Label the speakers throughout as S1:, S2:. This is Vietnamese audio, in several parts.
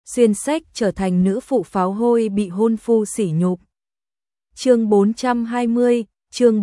S1: xuyên sách trở thành nữ phụ pháo hôi bị hôn phu sỉ nhục. Chương 420, chương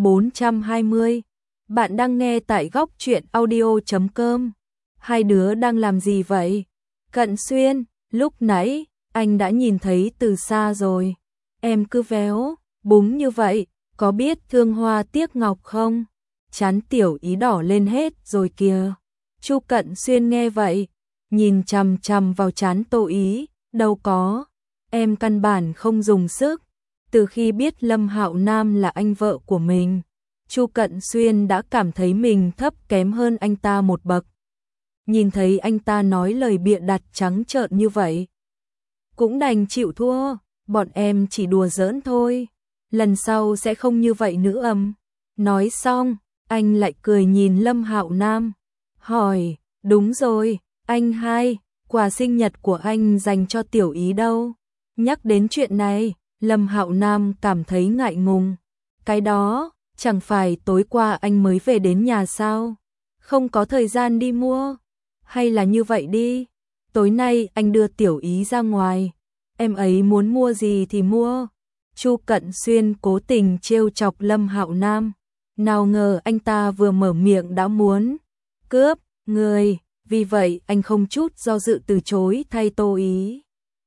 S1: 420. Bạn đang nghe tại góc truyện audio.com. Hai đứa đang làm gì vậy? Cận Xuyên, lúc nãy, anh đã nhìn thấy từ xa rồi. Em cứ véo, búng như vậy, có biết thương hoa tiếc ngọc không? Trán Tiểu Ý đỏ lên hết rồi kìa. Chu Cận Xuyên nghe vậy, nhìn chằm chằm vào trán Tô Ý, đâu có, em căn bản không dùng sức. Từ khi biết Lâm Hạo Nam là anh vợ của mình, Chu Cận Xuyên đã cảm thấy mình thấp kém hơn anh ta một bậc. Nhìn thấy anh ta nói lời bịa đặt trắng trợn như vậy, cũng đành chịu thua, bọn em chỉ đùa giỡn thôi, lần sau sẽ không như vậy nữa. Nói xong, anh lại cười nhìn Lâm Hạo Nam, hỏi, đúng rồi, anh hai, quà sinh nhật của anh dành cho Tiểu Ý đâu? Nhắc đến chuyện này, Lâm Hạo Nam cảm thấy ngại ngùng. Cái đó, chẳng phải tối qua anh mới về đến nhà sao? Không có thời gian đi mua. Hay là như vậy đi, tối nay anh đưa Tiểu Ý ra ngoài, em ấy muốn mua gì thì mua. Chu Cận Xuyên cố tình trêu chọc Lâm Hạo Nam. Nào ngờ anh ta vừa mở miệng đã muốn cướp người, vì vậy anh không chút do dự từ chối thay Tô Ý.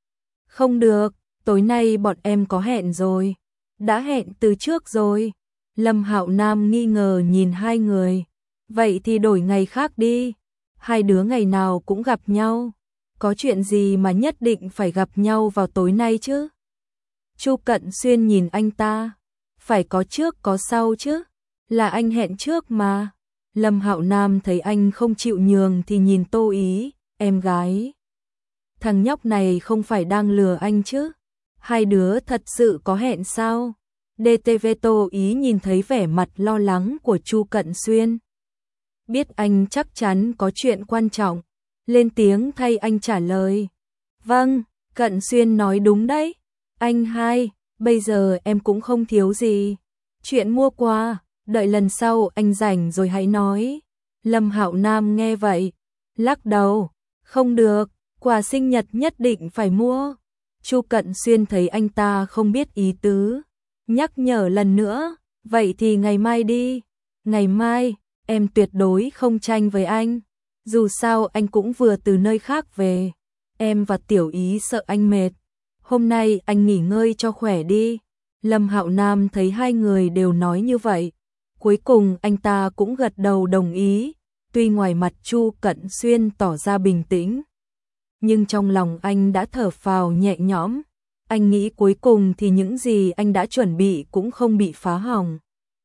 S1: Không được, tối nay bọn em có hẹn rồi. Đã hẹn từ trước rồi. Lâm Hạo Nam nghi ngờ nhìn hai người. Vậy thì đổi ngày khác đi. Hai đứa ngày nào cũng gặp nhau. Có chuyện gì mà nhất định phải gặp nhau vào tối nay chứ? Chu Cận Xuyên nhìn anh ta. Phải có trước có sau chứ. Là anh hẹn trước mà. Lâm Hạo Nam thấy anh không chịu nhường thì nhìn Tô Ý, em gái. Thằng nhóc này không phải đang lừa anh chứ? Hai đứa thật sự có hẹn sao? DTV Tô Ý nhìn thấy vẻ mặt lo lắng của Chu Cận Xuyên. Biết anh chắc chắn có chuyện quan trọng, lên tiếng thay anh trả lời. Vâng, Cận Xuyên nói đúng đấy. Anh hai, bây giờ em cũng không thiếu gì. Chuyện mua quà, đợi lần sau anh rảnh rồi hãy nói. Lâm Hạo Nam nghe vậy, lắc đầu, không được, quà sinh nhật nhất định phải mua. Chu Cận Xuyên thấy anh ta không biết ý tứ, nhắc nhở lần nữa, vậy thì ngày mai đi. Ngày mai, em tuyệt đối không tranh với anh. Dù sao anh cũng vừa từ nơi khác về. Em và Tiểu Ý sợ anh mệt. Hôm nay anh nghỉ ngơi cho khỏe đi. Lâm Hạo Nam thấy hai người đều nói như vậy. Cuối cùng anh ta cũng gật đầu đồng ý. Tuy ngoài mặt Chu Cận Xuyên tỏ ra bình tĩnh, nhưng trong lòng anh đã thở phào nhẹ nhõm. Anh nghĩ cuối cùng thì những gì anh đã chuẩn bị cũng không bị phá hỏng.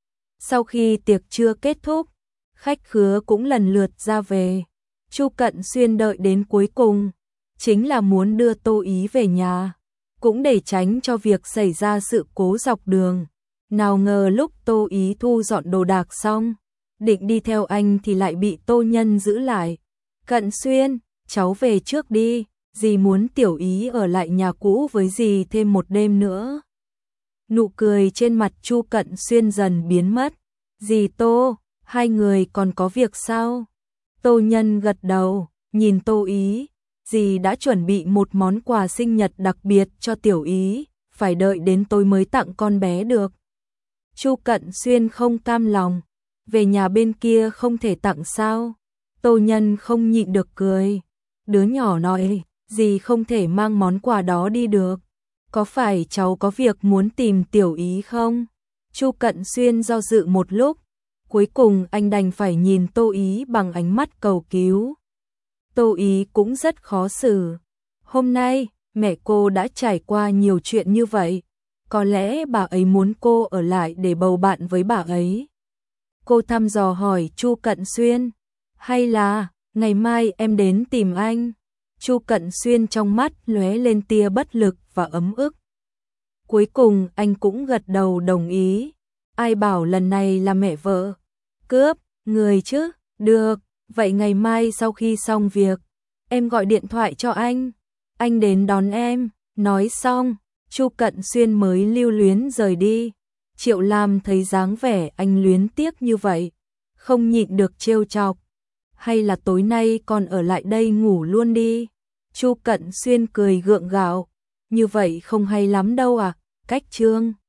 S1: Sau khi tiệc trưa kết thúc, khách khứa cũng lần lượt ra về. Chu Cận Xuyên đợi đến cuối cùng, chính là muốn đưa Tô Ý về nhà, cũng để tránh cho việc xảy ra sự cố dọc đường. Nào ngờ lúc Tô Ý thu dọn đồ đạc xong, định đi theo anh thì lại bị Tô Nhân giữ lại. Cận Xuyên, cháu về trước đi, dì muốn Tiểu Ý ở lại nhà cũ với dì thêm một đêm nữa. Nụ cười trên mặt Chu Cận Xuyên dần biến mất. Dì Tô, hai người còn có việc sao? Tô Nhân gật đầu, nhìn Tô Ý, dì đã chuẩn bị một món quà sinh nhật đặc biệt cho Tiểu Ý, phải đợi đến tối mới tặng con bé được. Chu Cận Xuyên không cam lòng, về nhà bên kia không thể tặng sao? Tô Nhân không nhịn được cười. Đứa nhỏ nói, dì không thể mang món quà đó đi được. Có phải cháu có việc muốn tìm Tiểu Ý không? Chu Cận Xuyên do dự một lúc, cuối cùng anh đành phải nhìn Tô Ý bằng ánh mắt cầu cứu. Tô Ý cũng rất khó xử. Hôm nay, mẹ cô đã trải qua nhiều chuyện như vậy. Có lẽ bà ấy muốn cô ở lại để bầu bạn với bà ấy. Cô thăm dò hỏi Chu Cận Xuyên, hay là ngày mai em đến tìm anh? Chu Cận Xuyên trong mắt lóe lên tia bất lực và ấm ức. Cuối cùng anh cũng gật đầu đồng ý. Ai bảo lần này là mẹ vợ cướp người chứ? Được, vậy ngày mai sau khi xong việc, em gọi điện thoại cho anh đến đón em. Nói xong, Chu Cận Xuyên mới lưu luyến rời đi. Triệu Lam thấy dáng vẻ anh luyến tiếc như vậy, không nhịn được trêu chọc. Hay là tối nay còn ở lại đây ngủ luôn đi. Chu Cận Xuyên cười gượng gạo, như vậy không hay lắm đâu à, cách Trương